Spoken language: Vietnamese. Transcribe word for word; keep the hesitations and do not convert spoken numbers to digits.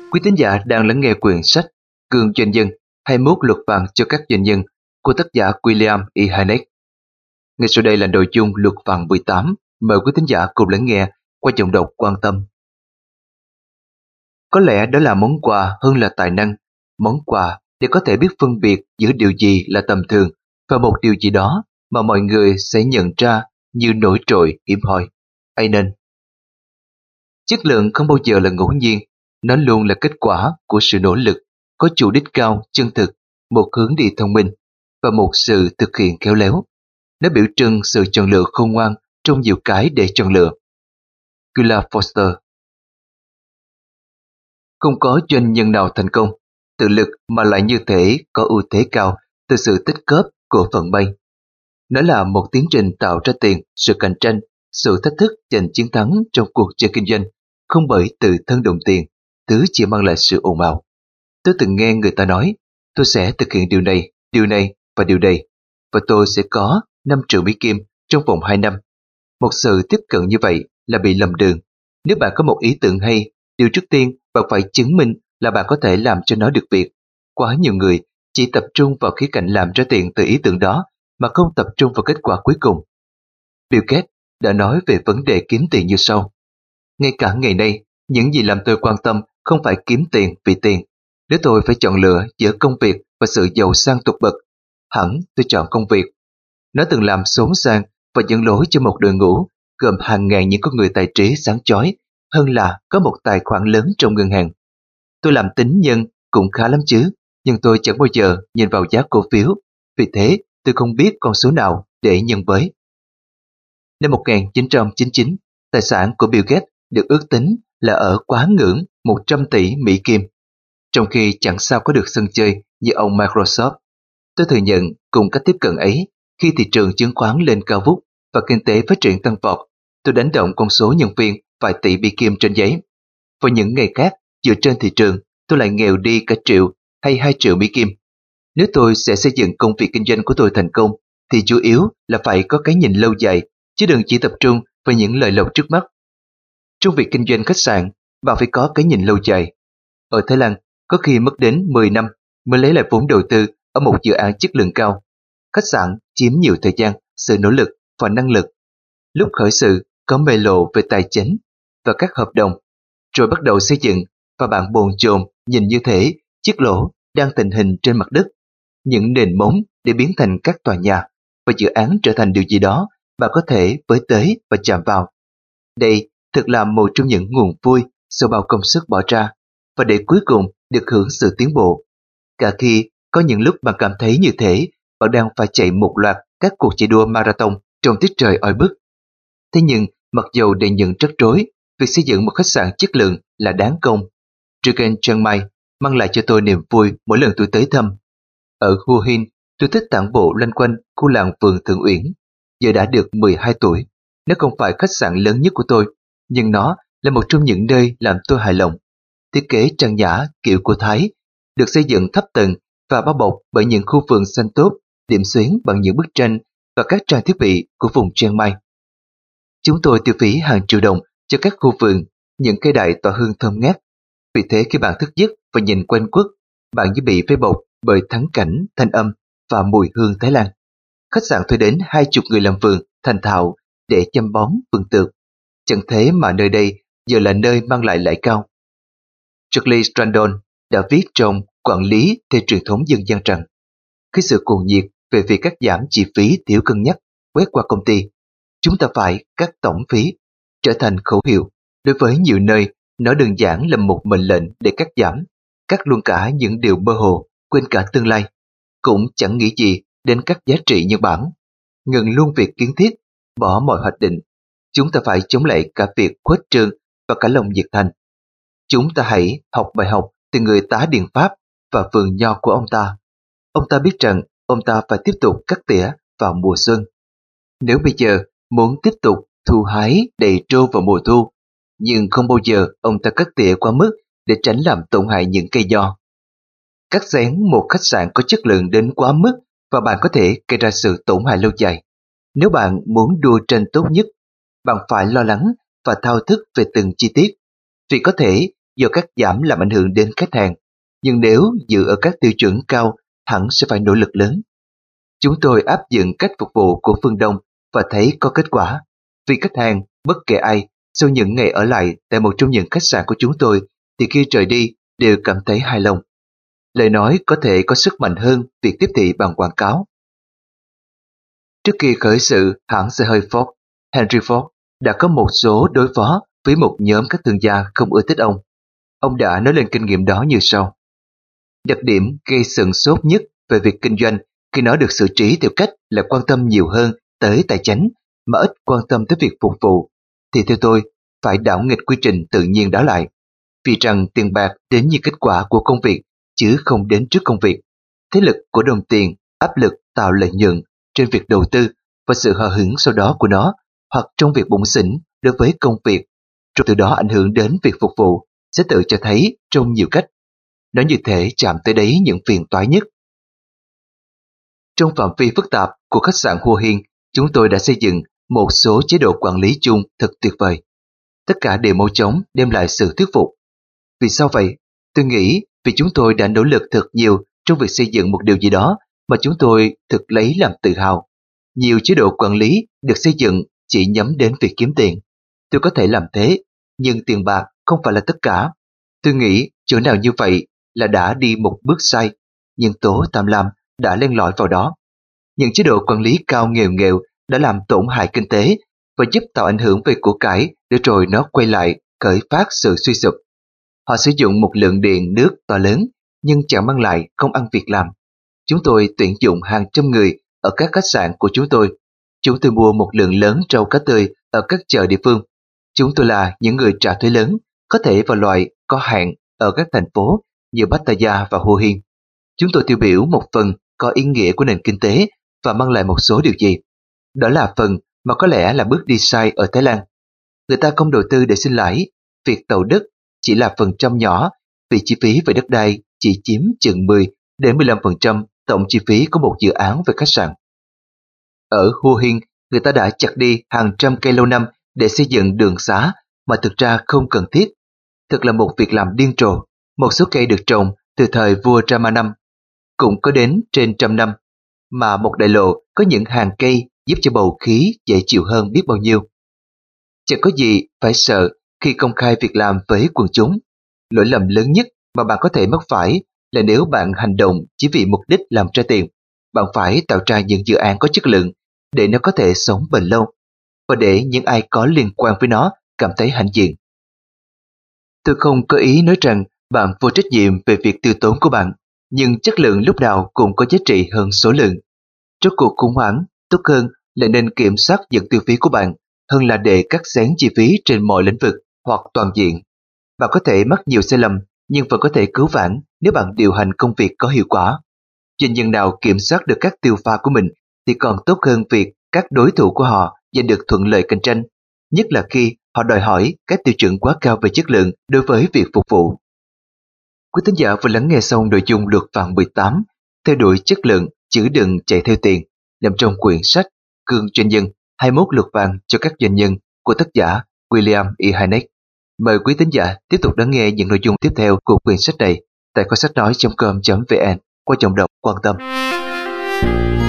Quý thính giả đang lắng nghe quyển sách Gương Doanh nhân hai mươi mốt luật vàng cho các doanh nhân của tác giả William E. Hynek. Ngay sau đây là nội dung luật vàng mười tám. Mời quý thính giả cùng lắng nghe qua giọng đọc quan tâm. Có lẽ đó là món quà hơn là tài năng, món quà để có thể biết phân biệt giữa điều gì là tầm thường và một điều gì đó mà mọi người sẽ nhận ra như nổi trội hiếm hoi. Amen. Chất lượng không bao giờ là ngẫu nhiên, nó luôn là kết quả của sự nỗ lực, có chủ đích cao, chân thực, một hướng đi thông minh và một sự thực hiện khéo léo. Nó biểu trưng sự chọn lựa khôn ngoan trong nhiều cái để chọn lựa. Gula Foster. Không có doanh nhân nào thành công, tự lực mà lại như thể có ưu thế cao từ sự tích góp của vận may. Nó là một tiến trình tạo ra tiền, sự cạnh tranh, sự thách thức giành chiến thắng trong cuộc chơi kinh doanh, không bởi từ thân đồng tiền, thứ chỉ mang lại sự ồn ào. Tôi từng nghe người ta nói, tôi sẽ thực hiện điều này, điều này và điều này, và tôi sẽ có năm triệu Mỹ Kim trong vòng hai năm. Một sự tiếp cận như vậy là bị lầm đường. Nếu bạn có một ý tưởng hay, điều trước tiên bạn phải chứng minh là bạn có thể làm cho nó được việc. Quá nhiều người chỉ tập trung vào khía cạnh làm ra tiền từ ý tưởng đó mà không tập trung vào kết quả cuối cùng. Bill Gates đã nói về vấn đề kiếm tiền như sau. Ngay cả ngày nay, những gì làm tôi quan tâm không phải kiếm tiền vì tiền. Nếu tôi phải chọn lựa giữa công việc và sự giàu sang tột bậc, hẳn tôi chọn công việc. Nó từng làm xốn sang và dẫn lối cho một đội ngũ gồm hàng ngàn những con người tài trí sáng chói hơn là có một tài khoản lớn trong ngân hàng. Tôi làm tín nhân cũng khá lắm chứ, nhưng tôi chẳng bao giờ nhìn vào giá cổ phiếu, vì thế tôi không biết con số nào để nhân với. Năm một nghìn chín trăm chín mươi chín, tài sản của Bill Gates được ước tính là ở quá ngưỡng một trăm tỷ Mỹ Kim, trong khi chẳng sao có được sân chơi như ông Microsoft. Tôi thừa nhận cùng cách tiếp cận ấy, khi thị trường chứng khoán lên cao vút và kinh tế phát triển tăng vọt, tôi đánh động con số nhân viên vài tỷ Mỹ Kim trên giấy. Vào những ngày khác, dựa trên thị trường, tôi lại nghèo đi cả triệu hay hai triệu Mỹ Kim. Nếu tôi sẽ xây dựng công việc kinh doanh của tôi thành công, thì chủ yếu là phải có cái nhìn lâu dài, chứ đừng chỉ tập trung vào những lợi lộc trước mắt. Trong việc kinh doanh khách sạn, bạn phải có cái nhìn lâu dài. Ở Thái Lan, có khi mất đến mười năm mới lấy lại vốn đầu tư ở một dự án chất lượng cao. Khách sạn chiếm nhiều thời gian, sự nỗ lực và năng lực. Lúc khởi sự có mê lộ về tài chính và các hợp đồng, rồi bắt đầu xây dựng và bạn bồn chồn nhìn như thể chiếc lỗ đang tình hình trên mặt đất. Những nền móng để biến thành các tòa nhà và dự án trở thành điều gì đó bạn có thể với tới và chạm vào. Đây thực là một trong những nguồn vui sau bao công sức bỏ ra và để cuối cùng được hưởng sự tiến bộ. Cả khi có những lúc bạn cảm thấy như thế bạn đang phải chạy một loạt các cuộc chạy đua marathon trong tiết trời oi bức. Thế nhưng mặc dù đầy những rắc rối, việc xây dựng một khách sạn chất lượng là đáng công. Jürgen Chiang Mai mang lại cho tôi niềm vui mỗi lần tôi tới thăm. Ở Hua Hin, tôi thích tản bộ loanh quanh khu làng vườn Thượng Uyển. Giờ đã được mười hai tuổi, nó không phải khách sạn lớn nhất của tôi, nhưng nó là một trong những nơi làm tôi hài lòng. Thiết kế trang nhã kiểu của Thái, được xây dựng thấp tầng và bao bọc bởi những khu vườn xanh tốt, điểm xuyến bằng những bức tranh và các trang thiết bị của vùng Chiang Mai. Chúng tôi tiêu phí hàng triệu đồng cho các khu vườn, những cây đại tỏa hương thơm ngát. Vì thế khi bạn thức giấc và nhìn quanh quất, bạn như bị vây bọc bởi thắng cảnh, thanh âm và mùi hương Thái Lan. Khách sạn thuê đến hai chục người làm vườn thành thạo để chăm bón vườn tược. Chẳng thế mà nơi đây giờ là nơi mang lại lãi cao. Charlie Strandon đã viết trong Quản lý theo truyền thống dân gian rằng khi sự cuồng nhiệt về việc cắt giảm chi phí thiếu cân nhắc quét qua công ty, chúng ta phải cắt tổng phí, trở thành khẩu hiệu. Đối với nhiều nơi, nó đơn giản là một mệnh lệnh để cắt giảm, cắt luôn cả những điều mơ hồ, quên cả tương lai. Cũng chẳng nghĩ gì đến các giá trị nhân bản. Ngừng luôn việc kiến thiết, bỏ mọi hoạch định. Chúng ta phải chống lại cả việc khuếch trương và cả lòng nhiệt thành. Chúng ta hãy học bài học từ người tá điền Pháp và vườn nho của ông ta. Ông ta biết rằng ông ta phải tiếp tục cắt tỉa vào mùa xuân. Nếu bây giờ muốn tiếp tục thu hái đầy trô vào mùa thu, nhưng không bao giờ ông ta cắt tỉa quá mức để tránh làm tổn hại những cây nho. Cắt xén một khách sạn có chất lượng đến quá mức và bạn có thể gây ra sự tổn hại lâu dài. Nếu bạn muốn đua tranh tốt nhất, bạn phải lo lắng và thao thức về từng chi tiết, vì có thể do cắt giảm làm ảnh hưởng đến khách hàng, nhưng nếu giữ ở các tiêu chuẩn cao hẳn sẽ phải nỗ lực lớn. Chúng tôi áp dụng cách phục vụ của phương Đông và thấy có kết quả, vì khách hàng, bất kể ai, sau những ngày ở lại tại một trong những khách sạn của chúng tôi thì khi rời đi đều cảm thấy hài lòng. Lời nói có thể có sức mạnh hơn việc tiếp thị bằng quảng cáo. Trước khi khởi sự hãng xe hơi Ford, Henry Ford đã có một số đối phó với một nhóm các thương gia không ưa thích ông. Ông đã nói lên kinh nghiệm đó như sau. Đặc điểm gây sửng sốt nhất về việc kinh doanh khi nó được xử trí theo cách là quan tâm nhiều hơn tới tài chính mà ít quan tâm tới việc phục vụ, thì theo tôi phải đảo nghịch quy trình tự nhiên đó lại. Vì rằng tiền bạc đến như kết quả của công việc chứ không đến trước công việc. Thế lực của đồng tiền, áp lực tạo lợi nhuận trên việc đầu tư và sự hờ hững sau đó của nó, hoặc trong việc bủn xỉn đối với công việc, rồi từ đó ảnh hưởng đến việc phục vụ, sẽ tự cho thấy trong nhiều cách. Nó như thể chạm tới đấy những phiền toái nhất. Trong phạm vi phức tạp của khách sạn Hua Hin, chúng tôi đã xây dựng một số chế độ quản lý chung thật tuyệt vời. Tất cả đều mau chóng đem lại sự thuyết phục. Vì sao vậy? Tôi nghĩ vì chúng tôi đã nỗ lực thật nhiều trong việc xây dựng một điều gì đó mà chúng tôi thực lấy làm tự hào. Nhiều chế độ quản lý được xây dựng chỉ nhắm đến việc kiếm tiền. Tôi có thể làm thế, nhưng tiền bạc không phải là tất cả. Tôi nghĩ chỗ nào như vậy là đã đi một bước sai, nhưng tố tham lam đã len lỏi vào đó. Những chế độ quản lý cao nghèo nghèo đã làm tổn hại kinh tế và giúp tạo ảnh hưởng về của cải để rồi nó quay lại khởi phát sự suy sụp. Họ sử dụng một lượng điện nước to lớn nhưng chẳng mang lại công ăn việc làm. Chúng tôi tuyển dụng hàng trăm người ở các khách sạn của chúng tôi. Chúng tôi mua một lượng lớn rau cá tươi ở các chợ địa phương. Chúng tôi là những người trả thuế lớn, có thể vào loại có hạn ở các thành phố như Pattaya và Hua Hin. Chúng tôi tiêu biểu một phần có ý nghĩa của nền kinh tế và mang lại một số điều gì. Đó là phần mà có lẽ là bước đi sai ở Thái Lan. Người ta không đầu tư để sinh lãi, việc tậu đất chỉ là phần trăm nhỏ vì chi phí về đất đai chỉ chiếm chừng mười đến mười lăm phần trăm tổng chi phí của một dự án về khách sạn. Ở Hua Hin, người ta đã chặt đi hàng trăm cây lâu năm để xây dựng đường xá mà thực ra không cần thiết. Thật là một việc làm điên rồ. Một số cây được trồng từ thời vua Rama năm cũng có đến trên trăm năm, mà một đại lộ có những hàng cây giúp cho bầu khí dễ chịu hơn biết bao nhiêu. Chẳng có gì phải sợ khi công khai việc làm với quần chúng. Lỗi lầm lớn nhất mà bạn có thể mắc phải là nếu bạn hành động chỉ vì mục đích làm ra tiền. Bạn phải tạo ra những dự án có chất lượng để nó có thể sống bền lâu và để những ai có liên quan với nó cảm thấy hãnh diện. Tôi không có ý nói rằng bạn vô trách nhiệm về việc tiêu tốn của bạn, nhưng chất lượng lúc nào cũng có giá trị hơn số lượng. Trong cuộc khủng hoảng, tốt hơn là nên kiểm soát những tiêu phí của bạn hơn là để cắt xén chi phí trên mọi lĩnh vực hoặc toàn diện. Bạn có thể mắc nhiều sai lầm nhưng vẫn có thể cứu vãn nếu bạn điều hành công việc có hiệu quả. Doanh nhân nào kiểm soát được các tiêu pha của mình thì còn tốt hơn việc các đối thủ của họ giành được thuận lợi cạnh tranh, nhất là khi họ đòi hỏi các tiêu chuẩn quá cao về chất lượng đối với việc phục vụ. Quý thính giả vừa lắng nghe xong nội dung luật phạm mười tám, theo đuổi chất lượng chứ đừng chạy theo tiền, nằm trong quyển sách Gương Doanh nhân hai mươi mốt luật vàng cho các doanh nhân của tác giả William E. Hynek. Mời quý thính giả tiếp tục lắng nghe những nội dung tiếp theo của quyển sách này tại kho sách nói chấm com chấm vn qua giọng đọc quan tâm.